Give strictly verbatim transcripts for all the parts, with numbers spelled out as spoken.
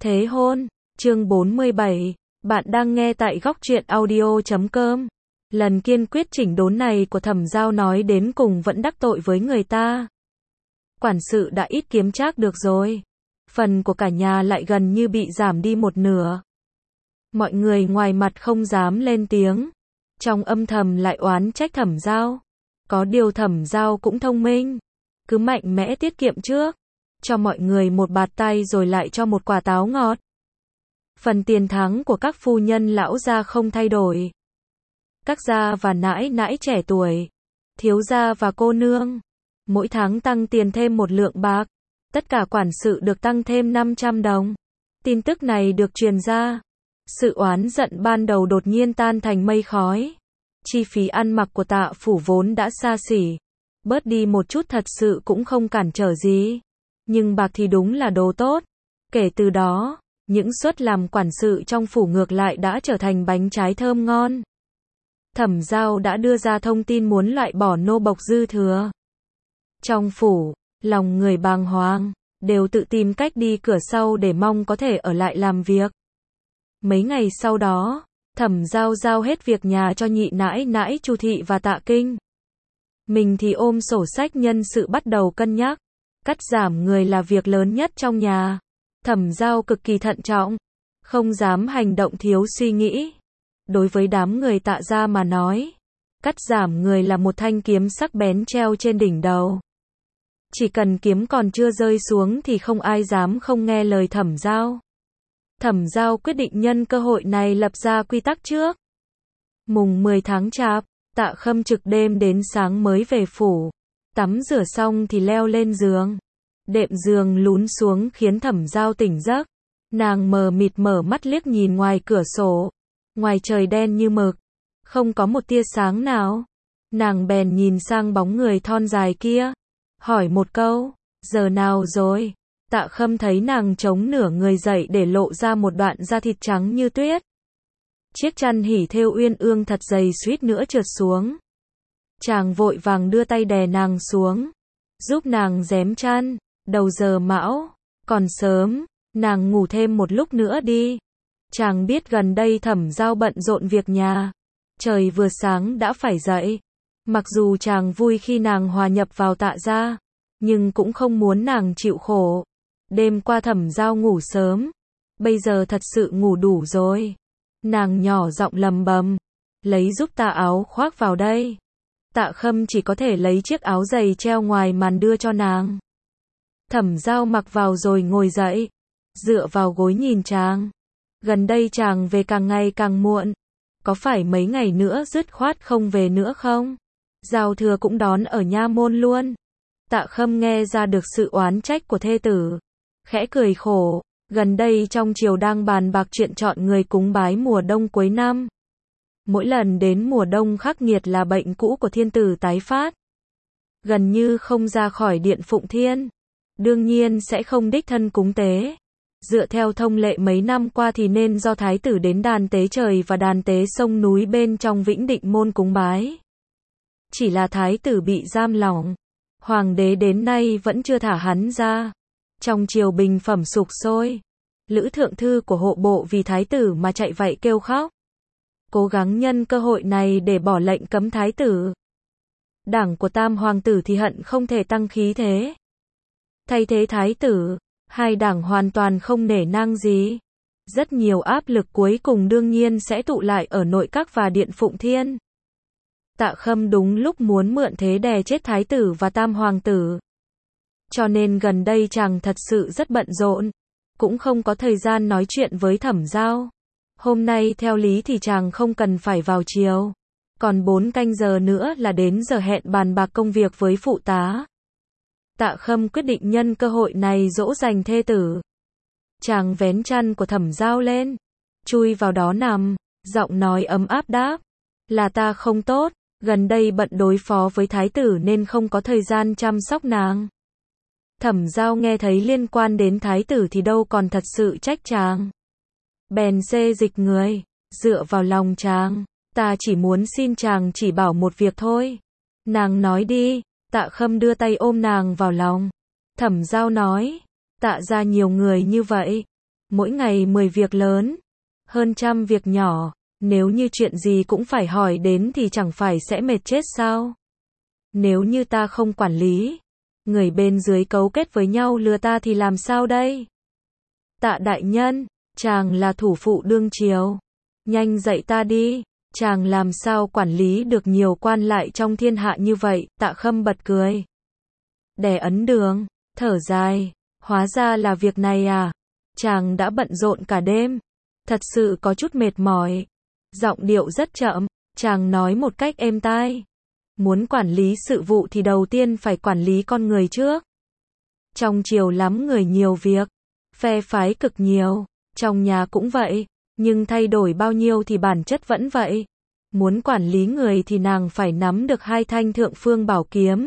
Thế hôn, chương bốn mươi bảy, bạn đang nghe tại góc truyện audio chấm com. Lần kiên quyết chỉnh đốn này của Thẩm Giao nói đến cùng vẫn đắc tội với người ta. Quản sự đã ít kiếm trác được rồi. Phần của cả nhà lại gần như bị giảm đi một nửa. Mọi người ngoài mặt không dám lên tiếng. Trong âm thầm lại oán trách Thẩm Giao. Có điều Thẩm Giao cũng thông minh. Cứ mạnh mẽ tiết kiệm trước. Cho mọi người một bạt tay rồi lại cho một quả táo ngọt. Phần tiền thắng của các phu nhân lão gia không thay đổi. Các gia và nãi nãi trẻ tuổi, thiếu gia và cô nương, mỗi tháng tăng tiền thêm một lượng bạc. Tất cả quản sự được tăng thêm năm trăm đồng. Tin tức này được truyền ra. Sự oán giận ban đầu đột nhiên tan thành mây khói. Chi phí ăn mặc của Tạ phủ vốn đã xa xỉ. Bớt đi một chút thật sự cũng không cản trở gì. Nhưng bạc thì đúng là đồ tốt. Kể từ đó, những suất làm quản sự trong phủ ngược lại đã trở thành bánh trái thơm ngon. Thẩm Giao đã đưa ra thông tin muốn loại bỏ nô bộc dư thừa. Trong phủ, lòng người bàng hoàng, đều tự tìm cách đi cửa sau để mong có thể ở lại làm việc. Mấy ngày sau đó, Thẩm Giao giao hết việc nhà cho nhị nãi nãi Chu Thị và Tạ Kinh. Mình thì ôm sổ sách nhân sự bắt đầu cân nhắc. Cắt giảm người là việc lớn nhất trong nhà. Thẩm Giao cực kỳ thận trọng, không dám hành động thiếu suy nghĩ. Đối với đám người Tạ gia mà nói, cắt giảm người là một thanh kiếm sắc bén treo trên đỉnh đầu. Chỉ cần kiếm còn chưa rơi xuống thì không ai dám không nghe lời Thẩm Giao. Thẩm Giao quyết định nhân cơ hội này lập ra quy tắc trước. Mùng mười tháng Chạp, Tạ Khâm trực đêm đến sáng mới về phủ. Tắm rửa xong thì leo lên giường. Đệm giường lún xuống khiến Thẩm Giao tỉnh giấc. Nàng mờ mịt mở mắt liếc nhìn ngoài cửa sổ. Ngoài trời đen như mực, không có một tia sáng nào. Nàng bèn nhìn sang bóng người thon dài kia, hỏi một câu, giờ nào rồi? Tạ Khâm thấy nàng chống nửa người dậy để lộ ra một đoạn da thịt trắng như tuyết. Chiếc chăn hỉ thêu uyên ương thật dày suýt nữa trượt xuống. Chàng vội vàng đưa tay đè nàng xuống, giúp nàng rém chăn. Đầu giờ mão, còn sớm, nàng ngủ thêm một lúc nữa đi. Chàng biết gần đây Thẩm Giao bận rộn việc nhà, trời vừa sáng đã phải dậy. Mặc dù chàng vui khi nàng hòa nhập vào Tạ gia, nhưng cũng không muốn nàng chịu khổ. Đêm qua Thẩm Giao ngủ sớm, bây giờ thật sự ngủ đủ rồi. Nàng nhỏ giọng lầm bầm, lấy giúp ta áo khoác vào đây. Tạ Khâm chỉ có thể lấy chiếc áo dày treo ngoài màn đưa cho nàng. Thẩm Giao mặc vào rồi ngồi dậy, dựa vào gối nhìn chàng. Gần đây chàng về càng ngày càng muộn. Có phải mấy ngày nữa dứt khoát không về nữa không? Giao thừa cũng đón ở nha môn luôn. Tạ Khâm nghe ra được sự oán trách của thê tử. Khẽ cười khổ, gần đây trong triều đang bàn bạc chuyện chọn người cúng bái mùa đông cuối năm. Mỗi lần đến mùa đông khắc nghiệt là bệnh cũ của thiên tử tái phát. Gần như không ra khỏi điện Phụng Thiên. Đương nhiên sẽ không đích thân cúng tế. Dựa theo thông lệ mấy năm qua thì nên do thái tử đến đàn tế trời và đàn tế sông núi bên trong Vĩnh Định môn cúng bái. Chỉ là thái tử bị giam lỏng. Hoàng đế đến nay vẫn chưa thả hắn ra. Trong triều bình phẩm sục sôi. Lữ thượng thư của hộ bộ vì thái tử mà chạy vậy kêu khóc. Cố gắng nhân cơ hội này để bỏ lệnh cấm thái tử. Đảng của tam hoàng tử thì hận không thể tăng khí thế. Thay thế thái tử, hai đảng hoàn toàn không nể nang gì. Rất nhiều áp lực cuối cùng đương nhiên sẽ tụ lại ở nội các và điện Phụng Thiên. Tạ Khâm đúng lúc muốn mượn thế đè chết thái tử và tam hoàng tử. Cho nên gần đây chàng thật sự rất bận rộn, cũng không có thời gian nói chuyện với Thẩm Giao. Hôm nay theo lý thì chàng không cần phải vào triều. Còn bốn canh giờ nữa là đến giờ hẹn bàn bạc công việc với phụ tá. Tạ Khâm quyết định nhân cơ hội này dỗ dành thê tử. Chàng vén chăn của Thẩm Giao lên, chui vào đó nằm, giọng nói ấm áp đáp, là ta không tốt, gần đây bận đối phó với thái tử nên không có thời gian chăm sóc nàng. Thẩm Giao nghe thấy liên quan đến thái tử thì đâu còn thật sự trách chàng. Bèn xê dịch người, dựa vào lòng chàng, ta chỉ muốn xin chàng chỉ bảo một việc thôi. Nàng nói đi. Tạ Khâm đưa tay ôm nàng vào lòng. Thẩm Giao nói, Tạ gia nhiều người như vậy, Mỗi ngày mười việc lớn, hơn trăm việc nhỏ, nếu như chuyện gì cũng phải hỏi đến thì chẳng phải sẽ mệt chết sao? Nếu như ta không quản lý, người bên dưới cấu kết với nhau lừa ta thì làm sao đây? Tạ đại nhân, chàng là thủ phụ đương triều, nhanh dạy ta đi, chàng làm sao quản lý được nhiều quan lại trong thiên hạ như vậy? Tạ Khâm bật cười. Đè ấn đường, thở dài, hóa ra là việc này à? Chàng đã bận rộn cả đêm, thật sự có chút mệt mỏi. Giọng điệu rất chậm, chàng nói một cách êm tai. Muốn quản lý sự vụ thì đầu tiên phải quản lý con người trước. Trong triều lắm người nhiều việc, phe phái cực nhiều, trong nhà cũng vậy, nhưng thay đổi bao nhiêu thì bản chất vẫn vậy. Muốn quản lý người thì nàng phải nắm được hai thanh thượng phương bảo kiếm.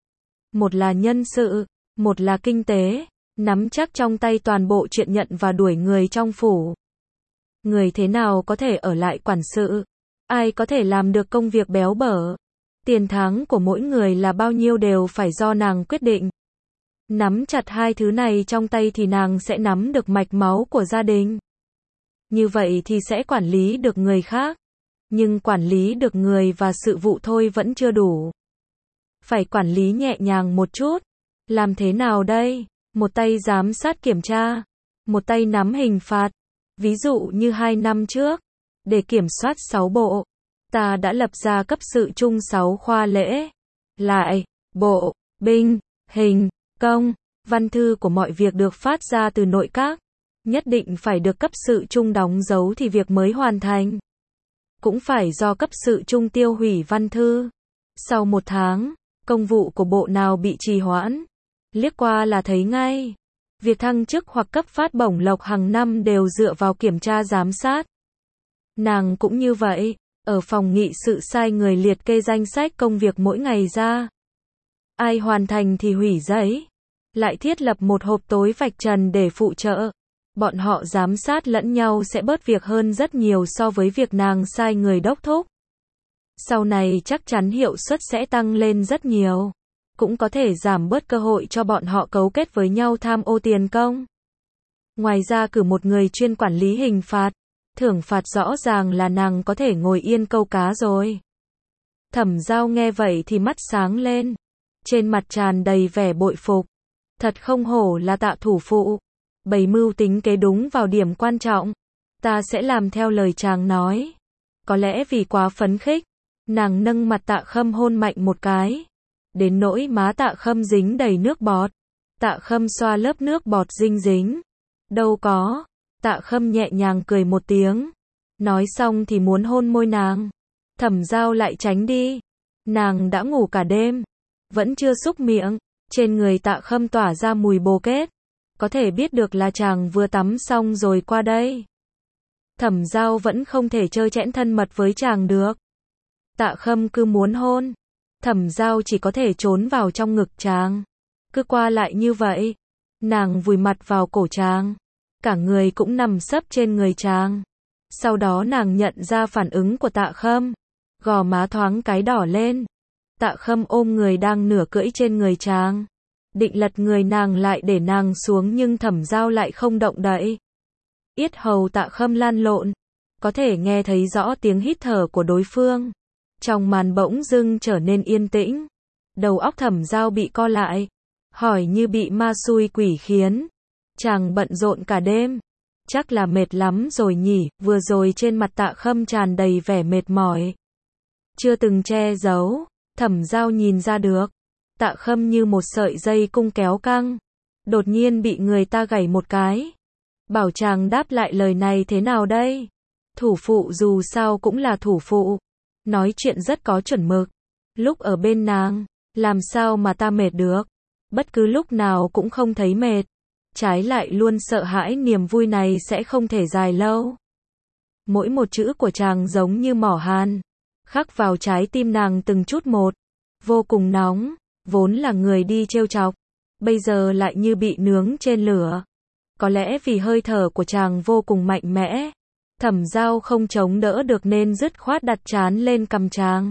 Một là nhân sự, một là kinh tế, nắm chắc trong tay toàn bộ chuyện nhận và đuổi người trong phủ. Người thế nào có thể ở lại quản sự? Ai có thể làm được công việc béo bở? Tiền tháng của mỗi người là bao nhiêu đều phải do nàng quyết định. Nắm chặt hai thứ này trong tay thì nàng sẽ nắm được mạch máu của gia đình. Như vậy thì sẽ quản lý được người khác. Nhưng quản lý được người và sự vụ thôi vẫn chưa đủ. Phải quản lý nhẹ nhàng một chút. Làm thế nào đây? Một tay giám sát kiểm tra, một tay nắm hình phạt. Ví dụ như hai năm trước, để kiểm soát sáu bộ, ta đã lập ra cấp sự chung sáu khoa lễ, lại, bộ, binh, hình, công, văn thư của mọi việc được phát ra từ nội các, nhất định phải được cấp sự chung đóng dấu thì việc mới hoàn thành. Cũng phải do cấp sự chung tiêu hủy văn thư. Sau một tháng, công vụ của bộ nào bị trì hoãn, liếc qua là thấy ngay. Việc thăng chức hoặc cấp phát bổng lộc hàng năm đều dựa vào kiểm tra giám sát. Nàng cũng như vậy, ở phòng nghị sự sai người liệt kê danh sách công việc mỗi ngày ra. Ai hoàn thành thì hủy giấy. Lại thiết lập một hộp tối vạch trần để phụ trợ. Bọn họ giám sát lẫn nhau sẽ bớt việc hơn rất nhiều so với việc nàng sai người đốc thúc. Sau này chắc chắn hiệu suất sẽ tăng lên rất nhiều. Cũng có thể giảm bớt cơ hội cho bọn họ cấu kết với nhau tham ô tiền công. Ngoài ra cử một người chuyên quản lý hình phạt, thưởng phạt rõ ràng là nàng có thể ngồi yên câu cá rồi. Thẩm Giao nghe vậy thì mắt sáng lên, trên mặt tràn đầy vẻ bội phục. Thật không hổ là Tạ thủ phụ, bày mưu tính kế đúng vào điểm quan trọng. Ta sẽ làm theo lời chàng nói. Có lẽ vì quá phấn khích, nàng nâng mặt Tạ Khâm hôn mạnh một cái. Đến nỗi má Tạ Khâm dính đầy nước bọt. Tạ Khâm xoa lớp nước bọt dinh dính. Đâu có. Tạ Khâm nhẹ nhàng cười một tiếng. Nói xong thì muốn hôn môi nàng. Thẩm Giao lại tránh đi. Nàng đã ngủ cả đêm, vẫn chưa xúc miệng. Trên người Tạ Khâm tỏa ra mùi bồ kết. Có thể biết được là chàng vừa tắm xong rồi qua đây. Thẩm Giao vẫn không thể trơ trẽn thân mật với chàng được. Tạ Khâm cứ muốn hôn. Thẩm Giao chỉ có thể trốn vào trong ngực chàng. Cứ qua lại như vậy. Nàng vùi mặt vào cổ chàng. Cả người cũng nằm sấp trên người chàng. Sau đó nàng nhận ra phản ứng của Tạ Khâm. Gò má thoáng cái đỏ lên. Tạ Khâm ôm người đang nửa cưỡi trên người chàng. Định lật người nàng lại để nàng xuống nhưng Thẩm Giao lại không động đậy. Yết hầu Tạ Khâm lan lộn. Có thể nghe thấy rõ tiếng hít thở của đối phương. Trong màn bỗng dưng trở nên yên tĩnh. Đầu óc Thẩm Giao bị co lại. Hỏi như bị ma xui quỷ khiến. Chàng bận rộn cả đêm. Chắc là mệt lắm rồi nhỉ. Vừa rồi trên mặt Tạ Khâm tràn đầy vẻ mệt mỏi. Chưa từng che giấu. Thẩm Giao nhìn ra được. Tạ Khâm như một sợi dây cung kéo căng. Đột nhiên bị người ta gảy một cái. Bảo chàng đáp lại lời này thế nào đây? Thủ phụ dù sao cũng là thủ phụ. Nói chuyện rất có chuẩn mực. Lúc ở bên nàng, làm sao mà ta mệt được? Bất cứ lúc nào cũng không thấy mệt. Trái lại luôn sợ hãi niềm vui này sẽ không thể dài lâu. Mỗi một chữ của chàng giống như mỏ hàn. Khắc vào trái tim nàng từng chút một. Vô cùng nóng. Vốn là người đi trêu chọc. Bây giờ lại như bị nướng trên lửa. Có lẽ vì hơi thở của chàng vô cùng mạnh mẽ. Thẩm Giao không chống đỡ được nên dứt khoát đặt trán lên cằm chàng.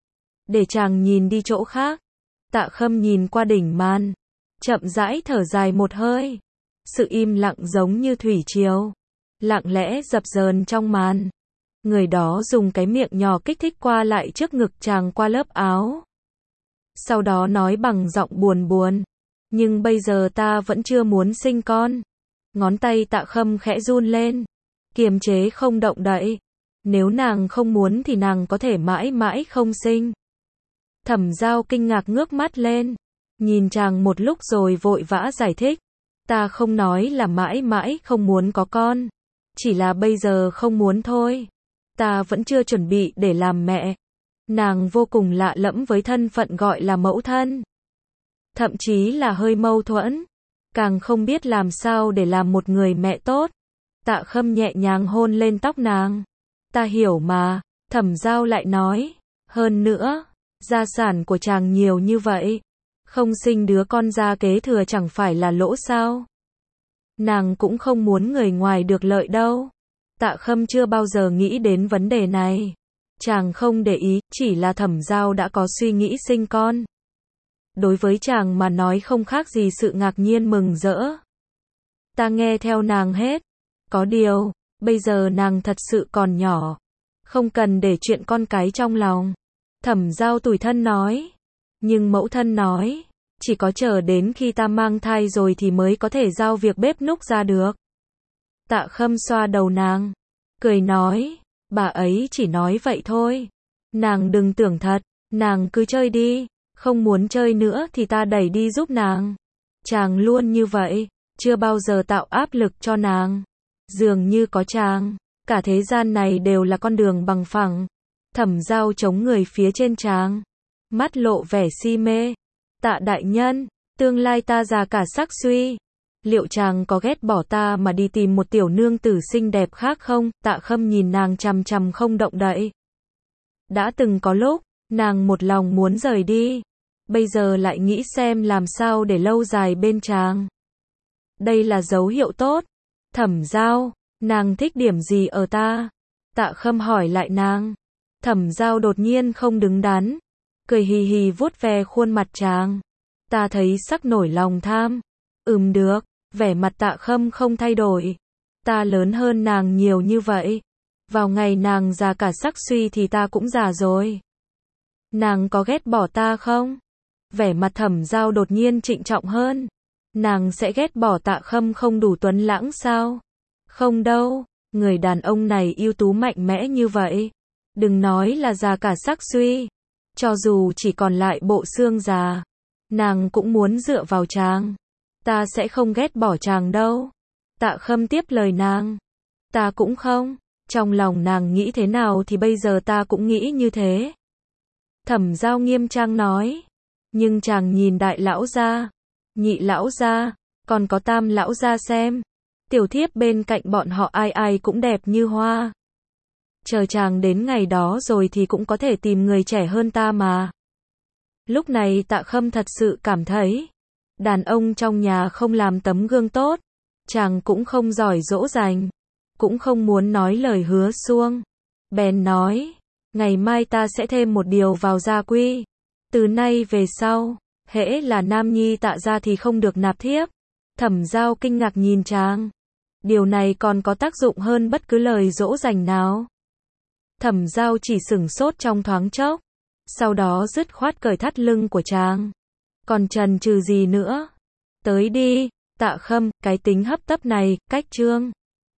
Để chàng nhìn đi chỗ khác. Tạ Khâm nhìn qua đỉnh màn. Chậm rãi thở dài một hơi. Sự im lặng giống như thủy triều, lặng lẽ dập dờn trong màn. Người đó dùng cái miệng nhỏ kích thích qua lại trước ngực chàng qua lớp áo. Sau đó nói bằng giọng buồn buồn, nhưng bây giờ ta vẫn chưa muốn sinh con. Ngón tay Tạ Khâm khẽ run lên, kiềm chế không động đậy. Nếu nàng không muốn thì nàng có thể mãi mãi không sinh. Thẩm Giao kinh ngạc ngước mắt lên, nhìn chàng một lúc rồi vội vã giải thích. Ta không nói là mãi mãi không muốn có con, chỉ là bây giờ không muốn thôi. Ta vẫn chưa chuẩn bị để làm mẹ. Nàng vô cùng lạ lẫm với thân phận gọi là mẫu thân. Thậm chí là hơi mâu thuẫn, càng không biết làm sao để làm một người mẹ tốt. Tạ Khâm nhẹ nhàng hôn lên tóc nàng. Ta hiểu mà, Thẩm Giao lại nói. Hơn nữa, gia sản của chàng nhiều như vậy, không sinh đứa con ra kế thừa chẳng phải là lỗ sao? Nàng cũng không muốn người ngoài được lợi đâu. Tạ Khâm chưa bao giờ nghĩ đến vấn đề này. Chàng không để ý, chỉ là Thẩm Giao đã có suy nghĩ sinh con. Đối với chàng mà nói không khác gì sự ngạc nhiên mừng rỡ. Ta nghe theo nàng hết. Có điều, bây giờ nàng thật sự còn nhỏ, không cần để chuyện con cái trong lòng. Thẩm Giao tủi thân nói. Nhưng mẫu thân nói, chỉ có chờ đến khi ta mang thai rồi thì mới có thể giao việc bếp núc ra được. Tạ Khâm xoa đầu nàng, cười nói, bà ấy chỉ nói vậy thôi. Nàng đừng tưởng thật, nàng cứ chơi đi, không muốn chơi nữa thì ta đẩy đi giúp nàng. Chàng luôn như vậy, chưa bao giờ tạo áp lực cho nàng. Dường như có chàng, cả thế gian này đều là con đường bằng phẳng. Thẩm Giao chống người phía trên chàng, mắt lộ vẻ si mê. Tạ đại nhân, tương lai ta già cả sắc suy. Liệu chàng có ghét bỏ ta mà đi tìm một tiểu nương tử xinh đẹp khác không? Tạ Khâm nhìn nàng chằm chằm không động đậy. Đã từng có lúc, nàng một lòng muốn rời đi. Bây giờ lại nghĩ xem làm sao để lâu dài bên chàng. Đây là dấu hiệu tốt. Thẩm Giao, nàng thích điểm gì ở ta? Tạ Khâm hỏi lại nàng. Thẩm Giao đột nhiên không đứng đắn, cười hì hì vuốt ve khuôn mặt chàng. Ta thấy sắc nổi lòng tham. Ừm được, vẻ mặt Tạ Khâm không thay đổi. Ta lớn hơn nàng nhiều như vậy. Vào ngày nàng già cả sắc suy thì ta cũng già rồi. Nàng có ghét bỏ ta không? Vẻ mặt Thẩm Giao đột nhiên trịnh trọng hơn. Nàng sẽ ghét bỏ Tạ Khâm không đủ tuấn lãng sao? Không đâu, người đàn ông này ưu tú mạnh mẽ như vậy. Đừng nói là già cả sắc suy, cho dù chỉ còn lại bộ xương già, nàng cũng muốn dựa vào chàng. Ta sẽ không ghét bỏ chàng đâu. Tạ Khâm tiếp lời nàng. Ta cũng không. Trong lòng nàng nghĩ thế nào thì bây giờ ta cũng nghĩ như thế. Thẩm Giao nghiêm trang nói. Nhưng chàng nhìn đại lão gia, nhị lão gia, còn có tam lão gia xem. Tiểu thiếp bên cạnh bọn họ ai ai cũng đẹp như hoa. Chờ chàng đến ngày đó rồi thì cũng có thể tìm người trẻ hơn ta mà. Lúc này Tạ Khâm thật sự cảm thấy, đàn ông trong nhà không làm tấm gương tốt, chàng cũng không giỏi dỗ dành, cũng không muốn nói lời hứa suông. Bèn nói, ngày mai ta sẽ thêm một điều vào gia quy. Từ nay về sau, hễ là nam nhi Tạ gia thì không được nạp thiếp. Thẩm Giao kinh ngạc nhìn chàng. Điều này còn có tác dụng hơn bất cứ lời dỗ dành nào. Thẩm Giao chỉ sửng sốt trong thoáng chốc, sau đó dứt khoát cởi thắt lưng của chàng. Còn chần chừ gì nữa? Tới đi, Tạ Khâm, cái tính hấp tấp này, cách trương.